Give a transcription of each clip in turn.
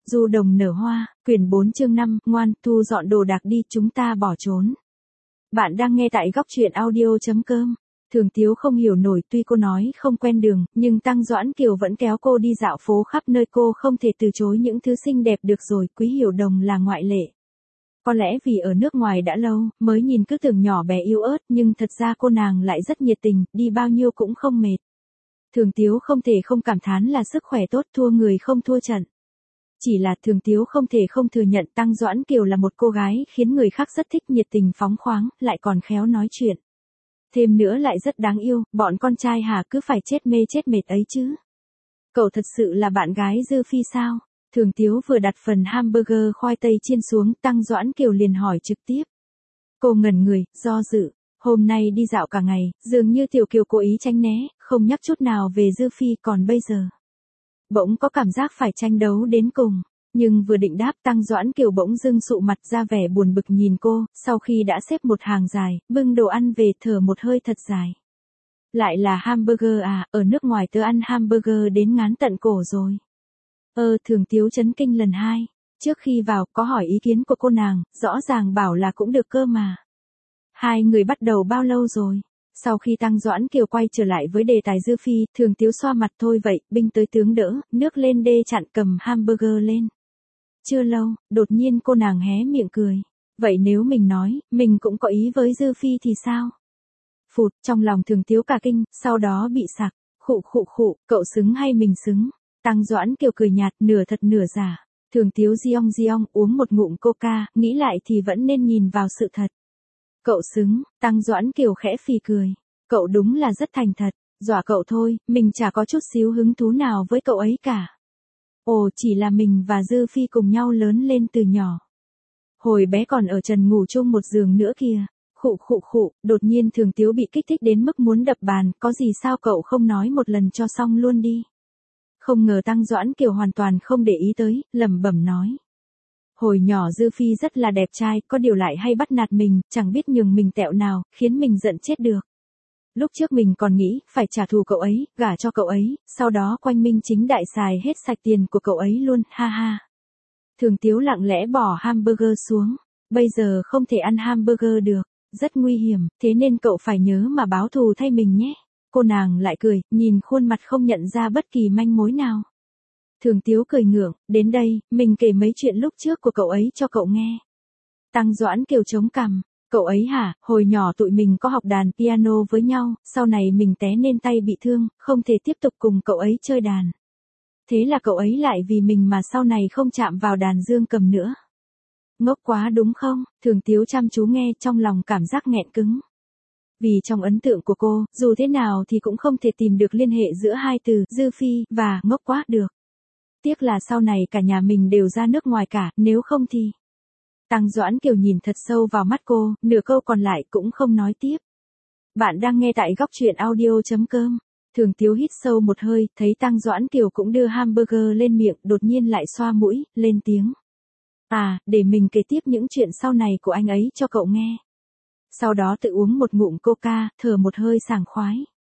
Du đồng nở hoa, quyển 4 chương 5, ngoan, thu dọn đồ đạc đi, chúng ta bỏ trốn. Bạn đang nghe tại góc truyện audio.com. Thường Tiếu không hiểu nổi, tuy cô nói không quen đường, nhưng Tăng Doãn Kiều vẫn kéo cô đi dạo phố khắp nơi, cô không thể từ chối những thứ xinh đẹp được rồi, Quý Hiểu Đồng là ngoại lệ. Có lẽ vì ở nước ngoài đã lâu, mới nhìn cứ tưởng nhỏ bé yếu ớt, nhưng thật ra cô nàng lại rất nhiệt tình, đi bao nhiêu cũng không mệt. Thường Tiếu không thể không cảm thán là sức khỏe tốt, thua người không thua trận. Chỉ là Thường Tiếu không thể không thừa nhận Tăng Doãn Kiều là một cô gái khiến người khác rất thích, nhiệt tình phóng khoáng, lại còn khéo nói chuyện. Thêm nữa lại rất đáng yêu, bọn con trai hả cứ phải chết mê chết mệt ấy chứ. Cậu thật sự là bạn gái Dư Phi sao? Thường Tiếu vừa đặt phần hamburger khoai tây chiên xuống, Tăng Doãn Kiều liền hỏi trực tiếp. Cô ngẩn người, do dự. Hôm nay đi dạo cả ngày, dường như Tiểu Kiều cố ý tránh né, không nhắc chút nào về Dư Phi, còn bây giờ. Bỗng có cảm giác phải tranh đấu đến cùng. Nhưng vừa định đáp, Tăng Doãn Kiều bỗng dưng sụ mặt ra vẻ buồn bực nhìn cô, sau khi đã xếp một hàng dài, bưng đồ ăn về thở một hơi thật dài. Lại là hamburger à, ở nước ngoài tớ ăn hamburger đến ngán tận cổ rồi. Thường Tiếu chấn kinh lần 2. Trước khi vào, có hỏi ý kiến của cô nàng, rõ ràng bảo là cũng được cơ mà. Hai người bắt đầu bao lâu rồi? Sau khi Tăng Doãn Kiều quay trở lại với đề tài Dư Phi, Thường Tiếu xoa mặt thôi vậy, binh tới tướng đỡ, nước lên đê chặn, cầm hamburger lên. Chưa lâu, đột nhiên cô nàng hé miệng cười. Vậy nếu mình nói, mình cũng có ý với Dư Phi thì sao? Phụt, trong lòng Thường Tiếu cả kinh, sau đó bị sặc. Khụ, cậu xứng hay mình xứng? Tăng Doãn Kiều cười nhạt, nửa thật nửa giả. Thường Tiếu giong uống một ngụm coca, nghĩ lại thì vẫn nên nhìn vào sự thật. Cậu xứng, Tăng Doãn Kiều khẽ phì cười. Cậu đúng là rất thành thật, dọa cậu thôi, mình chả có chút xíu hứng thú nào với cậu ấy cả. Ồ, chỉ là mình và Dư Phi cùng nhau lớn lên từ nhỏ. Hồi bé còn ở trần ngủ chung một giường nữa kìa. Khụ, đột nhiên Thường Tiếu bị kích thích đến mức muốn đập bàn, có gì sao cậu không nói một lần cho xong luôn đi. Không ngờ Tăng Doãn Kiều hoàn toàn không để ý tới, lẩm bẩm nói. Hồi nhỏ Dư Phi rất là đẹp trai, có điều lại hay bắt nạt mình, chẳng biết nhường mình tẹo nào, khiến mình giận chết được. Lúc trước mình còn nghĩ, phải trả thù cậu ấy, gả cho cậu ấy, sau đó quanh minh chính đại xài hết sạch tiền của cậu ấy luôn, ha ha. Thường Tiếu lặng lẽ bỏ hamburger xuống, bây giờ không thể ăn hamburger được, rất nguy hiểm, thế nên cậu phải nhớ mà báo thù thay mình nhé. Cô nàng lại cười, nhìn khuôn mặt không nhận ra bất kỳ manh mối nào. Thường Tiếu cười ngượng, đến đây, mình kể mấy chuyện lúc trước của cậu ấy cho cậu nghe. Tăng Doãn Kiều chống cằm, cậu ấy hả, hồi nhỏ tụi mình có học đàn piano với nhau, sau này mình té nên tay bị thương, không thể tiếp tục cùng cậu ấy chơi đàn. Thế là cậu ấy lại vì mình mà sau này không chạm vào đàn dương cầm nữa. Ngốc quá đúng không? Thường Tiếu chăm chú nghe, trong lòng cảm giác nghẹn cứng. Vì trong ấn tượng của cô, dù thế nào thì cũng không thể tìm được liên hệ giữa hai từ Dư Phi và ngốc quá được. Tiếc là sau này cả nhà mình đều ra nước ngoài cả, nếu không thì... Tăng Doãn Kiều nhìn thật sâu vào mắt cô, nửa câu còn lại cũng không nói tiếp. Bạn đang nghe tại góc truyện audio.com. Thường Tiếu hít sâu một hơi, thấy Tăng Doãn Kiều cũng đưa hamburger lên miệng, đột nhiên lại xoa mũi, lên tiếng. À, để mình kể tiếp những chuyện sau này của anh ấy cho cậu nghe. Sau đó tự uống một ngụm coca, thở một hơi sảng khoái.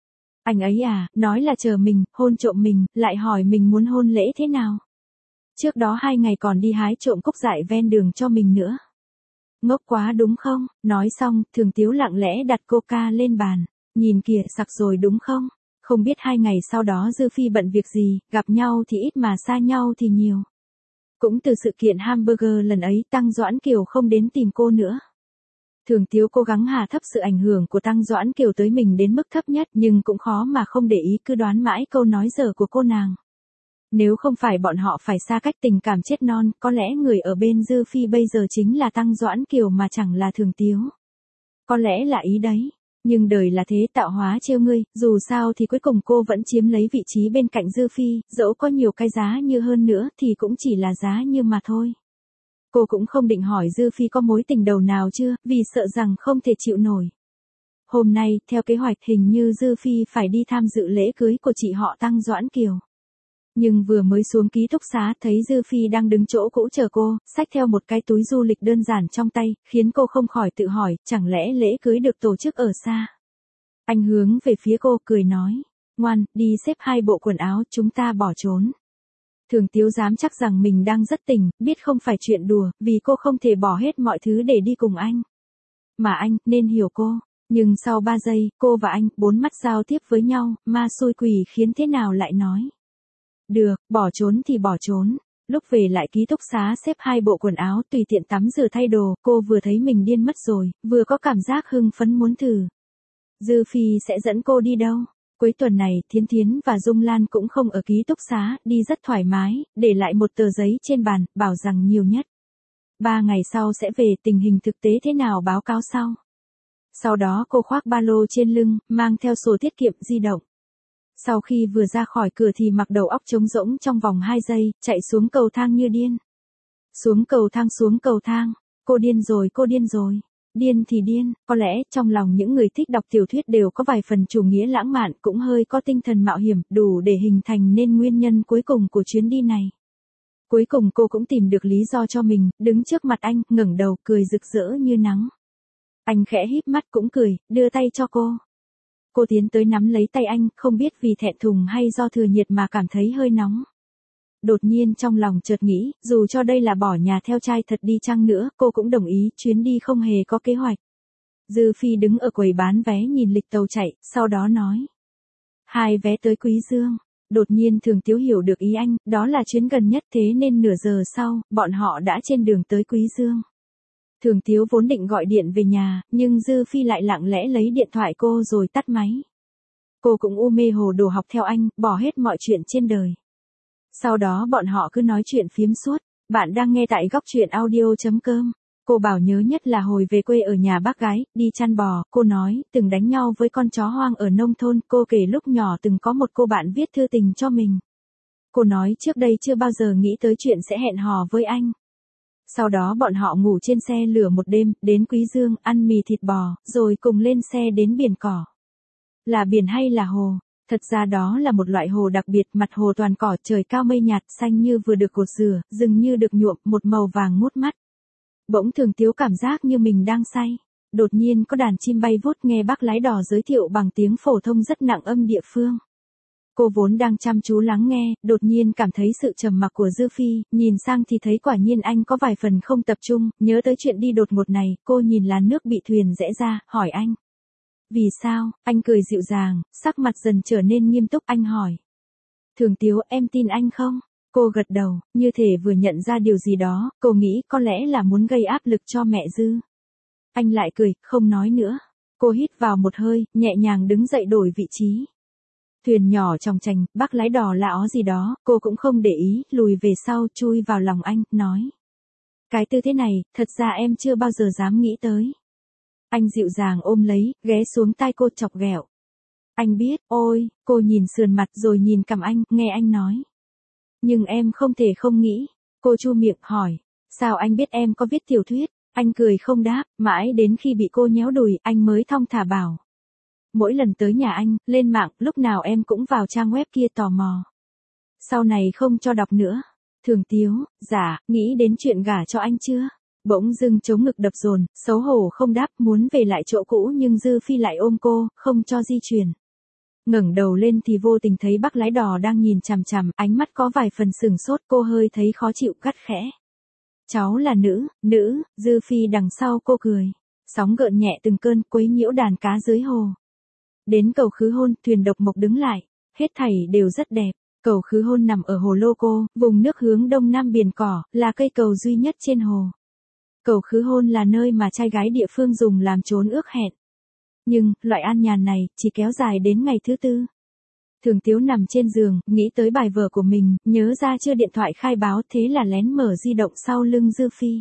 Anh ấy à, nói là chờ mình, hôn trộm mình, lại hỏi mình muốn hôn lễ thế nào. Trước đó 2 ngày còn đi hái trộm cúc dại ven đường cho mình nữa. Ngốc quá đúng không? Nói xong, Thường Tiếu lặng lẽ đặt coca lên bàn. Nhìn kìa, sặc rồi đúng không? Không biết 2 ngày sau đó Dư Phi bận việc gì, gặp nhau thì ít mà xa nhau thì nhiều. Cũng từ sự kiện hamburger lần ấy, Tăng Doãn Kiều không đến tìm cô nữa. Thường Tiếu cố gắng hạ thấp sự ảnh hưởng của Tăng Doãn Kiều tới mình đến mức thấp nhất, nhưng cũng khó mà không để ý, cứ đoán mãi câu nói dở của cô nàng. Nếu không phải bọn họ phải xa cách tình cảm chết non, có lẽ người ở bên Dư Phi bây giờ chính là Tăng Doãn Kiều mà chẳng là Thường Tiếu. Có lẽ là ý đấy. Nhưng đời là thế, tạo hóa trêu ngươi, dù sao thì cuối cùng cô vẫn chiếm lấy vị trí bên cạnh Dư Phi, dẫu có nhiều cái giá như hơn nữa thì cũng chỉ là giá như mà thôi. Cô cũng không định hỏi Dư Phi có mối tình đầu nào chưa, vì sợ rằng không thể chịu nổi. Hôm nay, theo kế hoạch hình như Dư Phi phải đi tham dự lễ cưới của chị họ Tăng Doãn Kiều. Nhưng vừa mới xuống ký túc xá thấy Dư Phi đang đứng chỗ cũ chờ cô, xách theo một cái túi du lịch đơn giản trong tay, khiến cô không khỏi tự hỏi, chẳng lẽ lễ cưới được tổ chức ở xa. Anh hướng về phía cô cười nói, ngoan, đi xếp 2 bộ quần áo, chúng ta bỏ trốn. Thường Tiếu dám chắc rằng mình đang rất tỉnh, biết không phải chuyện đùa, vì cô không thể bỏ hết mọi thứ để đi cùng anh. Mà anh, nên hiểu cô. Nhưng sau 3 giây, cô và anh, 4 mắt giao tiếp với nhau, ma xui quỷ khiến thế nào lại nói. Được, bỏ trốn thì bỏ trốn. Lúc về lại ký túc xá xếp 2 bộ quần áo tùy tiện tắm rửa thay đồ, cô vừa thấy mình điên mất rồi, vừa có cảm giác hưng phấn muốn thử. Dư Phi sẽ dẫn cô đi đâu? Cuối tuần này, Thiến Thiến và Dung Lan cũng không ở ký túc xá, đi rất thoải mái, để lại một tờ giấy trên bàn, bảo rằng nhiều nhất 3 ngày sau sẽ về, tình hình thực tế thế nào báo cáo sau. Sau đó cô khoác ba lô trên lưng, mang theo sổ tiết kiệm di động. Sau khi vừa ra khỏi cửa thì mặc đầu óc trống rỗng trong vòng 2 giây, chạy xuống cầu thang như điên. Xuống cầu thang. Cô điên rồi, cô điên rồi. Điên thì điên, có lẽ trong lòng những người thích đọc tiểu thuyết đều có vài phần chủ nghĩa lãng mạn, cũng hơi có tinh thần mạo hiểm, đủ để hình thành nên nguyên nhân cuối cùng của chuyến đi này. Cuối cùng cô cũng tìm được lý do cho mình, đứng trước mặt anh, ngẩng đầu, cười rực rỡ như nắng. Anh khẽ híp mắt cũng cười, đưa tay cho cô. Cô tiến tới nắm lấy tay anh, không biết vì thẹn thùng hay do thừa nhiệt mà cảm thấy hơi nóng. Đột nhiên trong lòng chợt nghĩ, dù cho đây là bỏ nhà theo trai thật đi chăng nữa, cô cũng đồng ý, chuyến đi không hề có kế hoạch. Dư Phi đứng ở quầy bán vé nhìn lịch tàu chạy, sau đó nói. 2 vé tới Quý Dương. Đột nhiên Thường Tiếu hiểu được ý anh, đó là chuyến gần nhất, thế nên nửa giờ sau, bọn họ đã trên đường tới Quý Dương. Thường Tiếu vốn định gọi điện về nhà, nhưng Dư Phi lại lặng lẽ lấy điện thoại cô rồi tắt máy. Cô cũng u mê hồ đồ học theo anh, bỏ hết mọi chuyện trên đời. Sau đó bọn họ cứ nói chuyện phiếm suốt. Bạn đang nghe tại góc truyện audio.com. Cô bảo nhớ nhất là hồi về quê ở nhà bác gái, đi chăn bò, cô nói, từng đánh nhau với con chó hoang ở nông thôn, cô kể lúc nhỏ từng có một cô bạn viết thư tình cho mình. Cô nói trước đây chưa bao giờ nghĩ tới chuyện sẽ hẹn hò với anh. Sau đó bọn họ ngủ trên xe lửa một đêm, đến Quý Dương, ăn mì thịt bò, rồi cùng lên xe đến biển cỏ. Là biển hay là hồ? Thật ra đó là một loại hồ đặc biệt, mặt hồ toàn cỏ, trời cao mây nhạt, xanh như vừa được cột rửa, rừng như được nhuộm, một màu vàng ngút mắt. Bỗng Thường Tiếu cảm giác như mình đang say. Đột nhiên có đàn chim bay vút, nghe bác lái đò giới thiệu bằng tiếng phổ thông rất nặng âm địa phương. Cô vốn đang chăm chú lắng nghe, đột nhiên cảm thấy sự trầm mặc của Dư Phi, nhìn sang thì thấy quả nhiên anh có vài phần không tập trung, nhớ tới chuyện đi đột ngột này, cô nhìn làn nước bị thuyền rẽ ra, hỏi anh. Vì sao? Anh cười dịu dàng, sắc mặt dần trở nên nghiêm túc, anh hỏi. Thường Tiếu, em tin anh không? Cô gật đầu, như thể vừa nhận ra điều gì đó, cô nghĩ có lẽ là muốn gây áp lực cho mẹ Dư. Anh lại cười, không nói nữa. Cô hít vào một hơi, nhẹ nhàng đứng dậy đổi vị trí. Thuyền nhỏ chòng chành, bác lái đò lạ ó gì đó, cô cũng không để ý, lùi về sau, chui vào lòng anh, nói. Cái tư thế này, thật ra em chưa bao giờ dám nghĩ tới. Anh dịu dàng ôm lấy, ghé xuống tai cô chọc ghẹo. Anh biết, ôi, cô nhìn sườn mặt rồi nhìn cằm anh, nghe anh nói. Nhưng em không thể không nghĩ. Cô chu miệng hỏi, sao anh biết em có viết tiểu thuyết? Anh cười không đáp, mãi đến khi bị cô nhéo đùi, anh mới thong thả bảo. Mỗi lần tới nhà anh, lên mạng, lúc nào em cũng vào trang web kia tò mò. Sau này không cho đọc nữa. Thường Tiếu, dạ, nghĩ đến chuyện gả cho anh chưa? Bỗng dưng chống ngực đập dồn, xấu hổ không đáp, muốn về lại chỗ cũ nhưng Dư Phi lại ôm cô, không cho di chuyển. Ngẩng đầu lên thì vô tình thấy bác lái đò đang nhìn chằm chằm, ánh mắt có vài phần sừng sốt, cô hơi thấy khó chịu, gắt khẽ. Cháu là nữ, Dư Phi đằng sau cô cười. Sóng gợn nhẹ từng cơn, quấy nhiễu đàn cá dưới hồ. Đến cầu Khứ Hôn, thuyền độc mộc đứng lại. Hết thảy đều rất đẹp. Cầu Khứ Hôn nằm ở hồ Lô Cô, vùng nước hướng đông nam biển cỏ, là cây cầu duy nhất trên hồ. Cầu Khứ Hôn là nơi mà trai gái địa phương dùng làm chốn ước hẹn. Nhưng, loại an nhàn này, chỉ kéo dài đến ngày thứ 4. Thường Tiếu nằm trên giường, nghĩ tới bài vở của mình, nhớ ra chưa điện thoại khai báo, thế là lén mở di động sau lưng Dư Phi.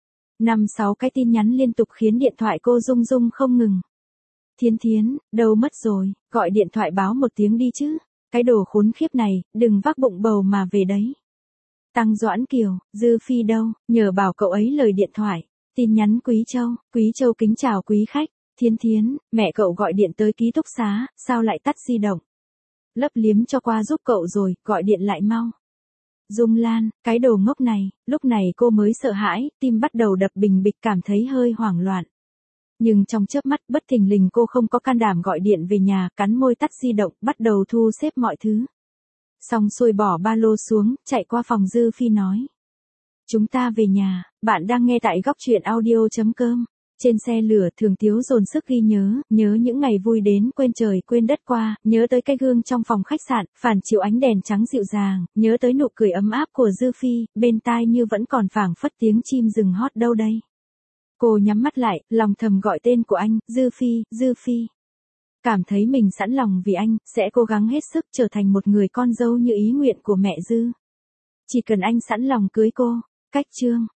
5-6 cái tin nhắn liên tục khiến điện thoại cô rung rung không ngừng. Thiến Thiến, đâu mất rồi, gọi điện thoại báo một tiếng đi chứ. Cái đồ khốn khiếp này, đừng vác bụng bầu mà về đấy. Tăng Doãn Kiều, Dư Phi đâu, nhờ bảo cậu ấy lời điện thoại. Tin nhắn Quý Châu kính chào quý khách. Thiến Thiến, mẹ cậu gọi điện tới ký túc xá, sao lại tắt di động? Lấp liếm cho qua giúp cậu rồi, gọi điện lại mau. Dung Lan, cái đồ ngốc này, lúc này cô mới sợ hãi, tim bắt đầu đập bình bịch, cảm thấy hơi hoảng loạn. Nhưng trong chớp mắt, bất thình lình cô không có can đảm gọi điện về nhà, cắn môi tắt di động, bắt đầu thu xếp mọi thứ. Xong xuôi bỏ ba lô xuống, chạy qua phòng Dư Phi nói. Chúng ta về nhà, bạn đang nghe tại góc chuyện audio.com. Trên xe lửa Thường Tíu dồn sức ghi nhớ những ngày vui đến quên trời quên đất qua, nhớ tới cái gương trong phòng khách sạn, phản chiếu ánh đèn trắng dịu dàng, nhớ tới nụ cười ấm áp của Dư Phi, bên tai như vẫn còn phảng phất tiếng chim rừng hót đâu đây. Cô nhắm mắt lại, lòng thầm gọi tên của anh, Dư Phi, Dư Phi. Cảm thấy mình sẵn lòng vì anh, sẽ cố gắng hết sức trở thành một người con dâu như ý nguyện của mẹ Dư. Chỉ cần anh sẵn lòng cưới cô. Cách chương